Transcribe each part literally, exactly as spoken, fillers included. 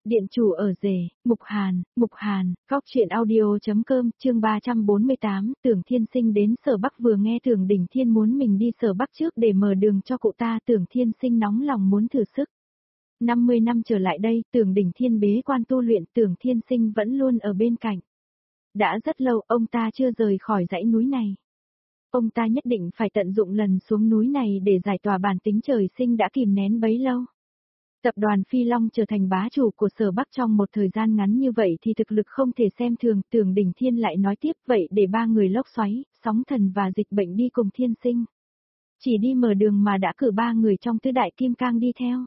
Điện chủ ở rể, Mục Hàn, Mục Hàn, góc truyện audio.com, chương ba trăm bốn mươi tám, Tưởng Thiên Sinh đến Sở Bắc vừa nghe Tưởng Đỉnh Thiên muốn mình đi Sở Bắc trước để mở đường cho cụ ta, Tưởng Thiên Sinh nóng lòng muốn thử sức. năm mươi năm trở lại đây, Tưởng Đỉnh Thiên bế quan tu luyện, Tưởng Thiên Sinh vẫn luôn ở bên cạnh. Đã rất lâu ông ta chưa rời khỏi dãy núi này. Ông ta nhất định phải tận dụng lần xuống núi này để giải tỏa bản tính trời sinh đã kìm nén bấy lâu. Tập đoàn Phi Long trở thành bá chủ của Sở Bắc trong một thời gian ngắn như vậy thì thực lực không thể xem thường. Tưởng Đỉnh Thiên lại nói tiếp, vậy để ba người lốc xoáy, sóng thần và dịch bệnh đi cùng Thiên Sinh. Chỉ đi mở đường mà đã cử ba người trong tứ đại kim cang đi theo.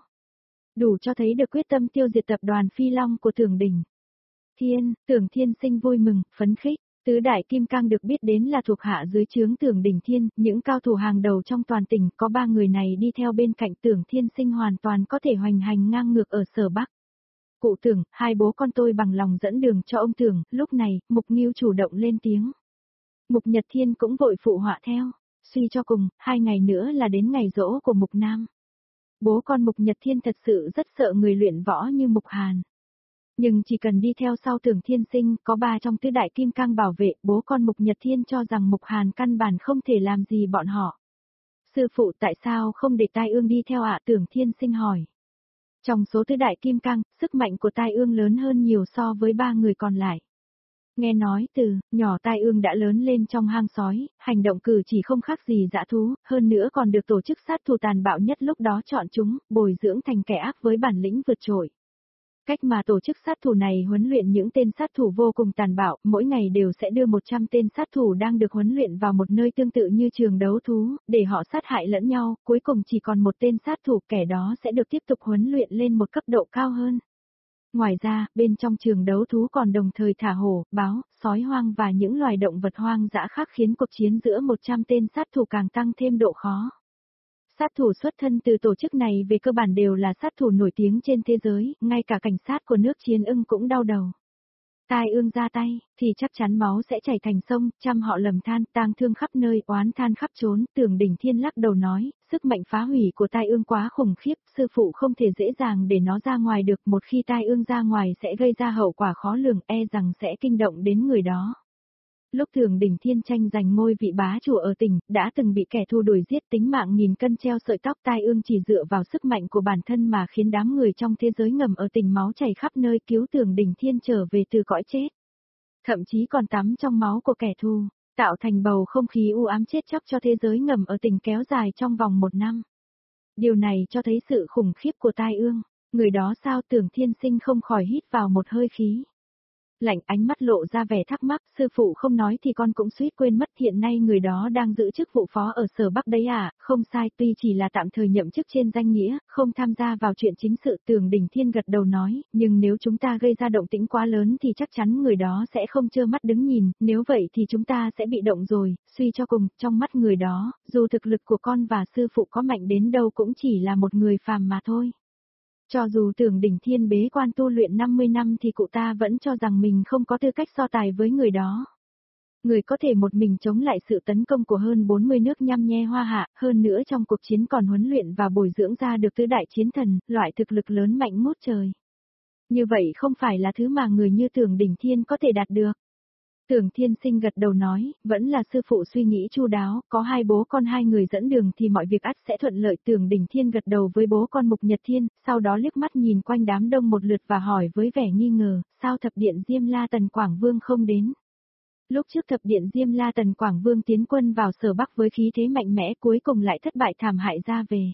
Đủ cho thấy được quyết tâm tiêu diệt tập đoàn Phi Long của Tưởng Đỉnh Thiên. Tưởng Thiên Sinh vui mừng, phấn khích. Tứ đại kim cang được biết đến là thuộc hạ dưới trướng Tưởng Đỉnh Thiên, những cao thủ hàng đầu trong toàn tỉnh, có ba người này đi theo bên cạnh Tưởng Thiên Sinh hoàn toàn có thể hoành hành ngang ngược ở Sở Bắc. Cụ Tưởng, hai bố con tôi bằng lòng dẫn đường cho ông Tưởng. Lúc này, Mục Ngưu chủ động lên tiếng. Mục Nhật Thiên cũng vội phụ họa theo. Suy cho cùng, hai ngày nữa là đến ngày giỗ của Mục Nam. Bố con Mục Nhật Thiên thật sự rất sợ người luyện võ như Mục Hàn. Nhưng chỉ cần đi theo sau Tưởng Thiên Sinh, có ba trong tứ đại kim cang bảo vệ, bố con Mục Nhật Thiên cho rằng Mục Hàn căn bản không thể làm gì bọn họ. Sư phụ tại sao không để Tai Ương đi theo ạ? Tưởng Thiên Sinh hỏi. Trong số tứ đại kim cang, sức mạnh của Tai Ương lớn hơn nhiều so với ba người còn lại. Nghe nói từ nhỏ Tai Ương đã lớn lên trong hang sói, hành động cử chỉ không khác gì dã thú, hơn nữa còn được tổ chức sát thủ tàn bạo nhất lúc đó chọn chúng, bồi dưỡng thành kẻ ác với bản lĩnh vượt trội. Cách mà tổ chức sát thủ này huấn luyện những tên sát thủ vô cùng tàn bạo, mỗi ngày đều sẽ đưa một trăm tên sát thủ đang được huấn luyện vào một nơi tương tự như trường đấu thú, để họ sát hại lẫn nhau, cuối cùng chỉ còn một tên sát thủ, kẻ đó sẽ được tiếp tục huấn luyện lên một cấp độ cao hơn. Ngoài ra, bên trong trường đấu thú còn đồng thời thả hổ, báo, sói hoang và những loài động vật hoang dã khác khiến cuộc chiến giữa một trăm tên sát thủ càng tăng thêm độ khó. Sát thủ xuất thân từ tổ chức này về cơ bản đều là sát thủ nổi tiếng trên thế giới, ngay cả cảnh sát của nước Chiến Ưng cũng đau đầu. Tai Ương ra tay, thì chắc chắn máu sẽ chảy thành sông, trăm họ lầm than, tang thương khắp nơi, oán than khắp trốn. Tưởng Đỉnh Thiên lắc đầu nói, sức mạnh phá hủy của Tai Ương quá khủng khiếp, sư phụ không thể dễ dàng để nó ra ngoài được, một khi Tai Ương ra ngoài sẽ gây ra hậu quả khó lường, e rằng sẽ kinh động đến người đó. Lúc Tưởng Đỉnh Thiên tranh giành ngôi vị bá chủ ở tỉnh, đã từng bị kẻ thù đuổi giết, tính mạng nghìn cân treo sợi tóc. Tai Ương chỉ dựa vào sức mạnh của bản thân mà khiến đám người trong thế giới ngầm ở tỉnh máu chảy khắp nơi, cứu Tưởng Đỉnh Thiên trở về từ cõi chết. Thậm chí còn tắm trong máu của kẻ thù, tạo thành bầu không khí u ám chết chóc cho thế giới ngầm ở tỉnh kéo dài trong vòng một năm. Điều này cho thấy sự khủng khiếp của Tai Ương. Người đó sao? Tưởng Thiên Sinh không khỏi hít vào một hơi khí lạnh, ánh mắt lộ ra vẻ thắc mắc, sư phụ không nói thì con cũng suýt quên mất, hiện nay người đó đang giữ chức vụ phó ở Sở Bắc đấy à? Không sai, tuy chỉ là tạm thời nhậm chức trên danh nghĩa, không tham gia vào chuyện chính sự. Tưởng Đỉnh Thiên gật đầu nói, nhưng nếu chúng ta gây ra động tĩnh quá lớn thì chắc chắn người đó sẽ không trơ mắt đứng nhìn, nếu vậy thì chúng ta sẽ bị động rồi. Suy cho cùng, trong mắt người đó, dù thực lực của con và sư phụ có mạnh đến đâu cũng chỉ là một người phàm mà thôi. Cho dù Tưởng Đỉnh Thiên bế quan tu luyện năm mươi năm thì cụ ta vẫn cho rằng mình không có tư cách so tài với người đó. Người có thể một mình chống lại sự tấn công của hơn bốn mươi nước nhăm nhe hoa hạ, hơn nữa trong cuộc chiến còn huấn luyện và bồi dưỡng ra được tứ đại chiến thần, loại thực lực lớn mạnh ngút trời. Như vậy không phải là thứ mà người như Tưởng Đỉnh Thiên có thể đạt được. Tưởng Thiên Sinh gật đầu nói, vẫn là sư phụ suy nghĩ chu đáo, có hai bố con hai người dẫn đường thì mọi việc ắt sẽ thuận lợi. Tưởng Đỉnh Thiên gật đầu với bố con Mục Nhật Thiên, sau đó liếc mắt nhìn quanh đám đông một lượt và hỏi với vẻ nghi ngờ, sao thập điện Diêm La Tần Quảng Vương không đến? Lúc trước thập điện Diêm La Tần Quảng Vương tiến quân vào Sở Bắc với khí thế mạnh mẽ, cuối cùng lại thất bại thảm hại ra về.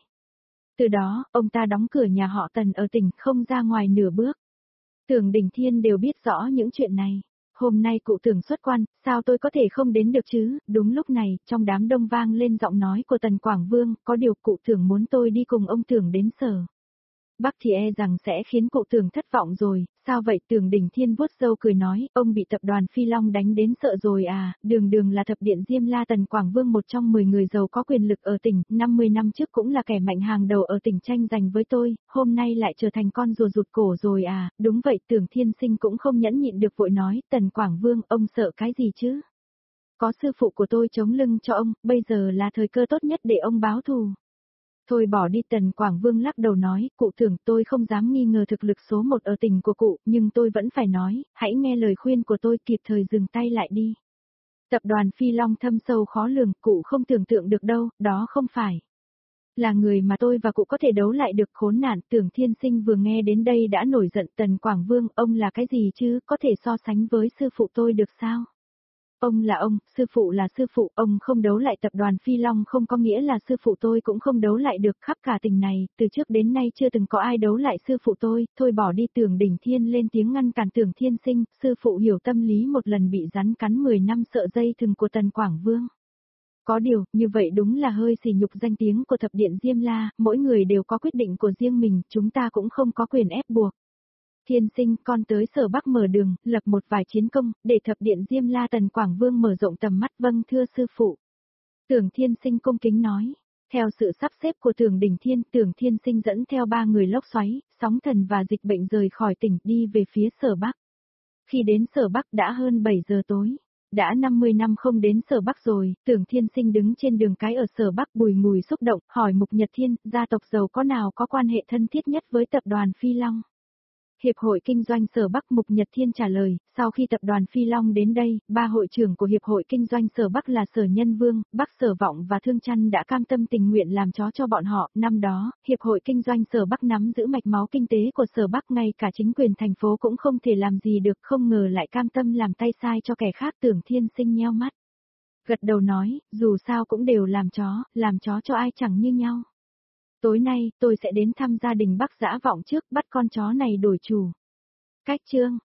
Từ đó, ông ta đóng cửa nhà họ Tần ở tỉnh, không ra ngoài nửa bước. Tưởng Đỉnh Thiên đều biết rõ những chuyện này. Hôm nay cụ Tưởng xuất quan, sao tôi có thể không đến được chứ? Đúng lúc này, trong đám đông vang lên giọng nói của Tần Quảng Vương, có điều cụ Tưởng muốn tôi đi cùng ông Tưởng đến Sở Bắc thì e rằng sẽ khiến cụ Tưởng thất vọng rồi. Sao vậy? Tưởng Đỉnh Thiên vuốt râu cười nói, ông bị tập đoàn Phi Long đánh đến sợ rồi à? Đường đường là thập điện Diêm La Tần Quảng Vương, một trong mười người giàu có quyền lực ở tỉnh, năm mươi năm trước cũng là kẻ mạnh hàng đầu ở tỉnh tranh giành với tôi, hôm nay lại trở thành con rùa rụt cổ rồi à? Đúng vậy. Tưởng Thiên Sinh cũng không nhẫn nhịn được vội nói, Tần Quảng Vương, ông sợ cái gì chứ? Có sư phụ của tôi chống lưng cho ông, bây giờ là thời cơ tốt nhất để ông báo thù. Thôi bỏ đi, Tần Quảng Vương lắc đầu nói, cụ tưởng tôi không dám nghi ngờ thực lực số một ở tỉnh của cụ, nhưng tôi vẫn phải nói, hãy nghe lời khuyên của tôi, kịp thời dừng tay lại đi. Tập đoàn Phi Long thâm sâu khó lường, cụ không tưởng tượng được đâu, đó không phải là người mà tôi và cụ có thể đấu lại được. Khốn nạn. Tưởng Thiên Sinh vừa nghe đến đây đã nổi giận. Tần Quảng Vương, ông là cái gì chứ, có thể so sánh với sư phụ tôi được sao? Ông là ông, sư phụ là sư phụ, ông không đấu lại tập đoàn Phi Long không có nghĩa là sư phụ tôi cũng không đấu lại được. Khắp cả tỉnh này, từ trước đến nay chưa từng có ai đấu lại sư phụ tôi. Thôi bỏ đi. Tưởng Đỉnh Thiên lên tiếng ngăn cản Tưởng Thiên Sinh, sư phụ hiểu tâm lý một lần bị rắn cắn mười năm sợ dây thừng của Tần Quảng Vương. Có điều, như vậy đúng là hơi sỉ nhục danh tiếng của thập điện Diêm La, mỗi người đều có quyết định của riêng mình, chúng ta cũng không có quyền ép buộc. Thiên Sinh, con tới Sở Bắc mở đường, lập một vài chiến công, để thập điện Diêm La Tần Quảng Vương mở rộng tầm mắt. Vâng thưa sư phụ. Tưởng Thiên Sinh cung kính nói. Theo sự sắp xếp của Tưởng Đỉnh Thiên, Tưởng Thiên Sinh dẫn theo ba người lốc xoáy, sóng thần và dịch bệnh rời khỏi tỉnh đi về phía Sở Bắc. Khi đến Sở Bắc đã hơn bảy giờ tối. Đã năm mươi năm không đến Sở Bắc rồi. Tưởng Thiên Sinh đứng trên đường cái ở Sở Bắc bùi ngùi xúc động, hỏi Mục Nhật Thiên, gia tộc giàu có nào có quan hệ thân thiết nhất với tập đoàn Phi Long? Hiệp hội Kinh doanh Sở Bắc. Mục Nhật Thiên trả lời, sau khi tập đoàn Phi Long đến đây, ba hội trưởng của Hiệp hội Kinh doanh Sở Bắc là Sở Nhân Vương, Bắc Sở Vọng và Thương Chăn đã cam tâm tình nguyện làm chó cho bọn họ. Năm đó, Hiệp hội Kinh doanh Sở Bắc nắm giữ mạch máu kinh tế của Sở Bắc, ngay cả chính quyền thành phố cũng không thể làm gì được, không ngờ lại cam tâm làm tay sai cho kẻ khác. Tưởng Thiên Sinh nheo mắt, gật đầu nói, dù sao cũng đều làm chó, làm chó cho ai chẳng như nhau. Tối nay, tôi sẽ đến thăm gia đình Bắc Dã Vọng trước, bắt con chó này đổi chủ. Cách chương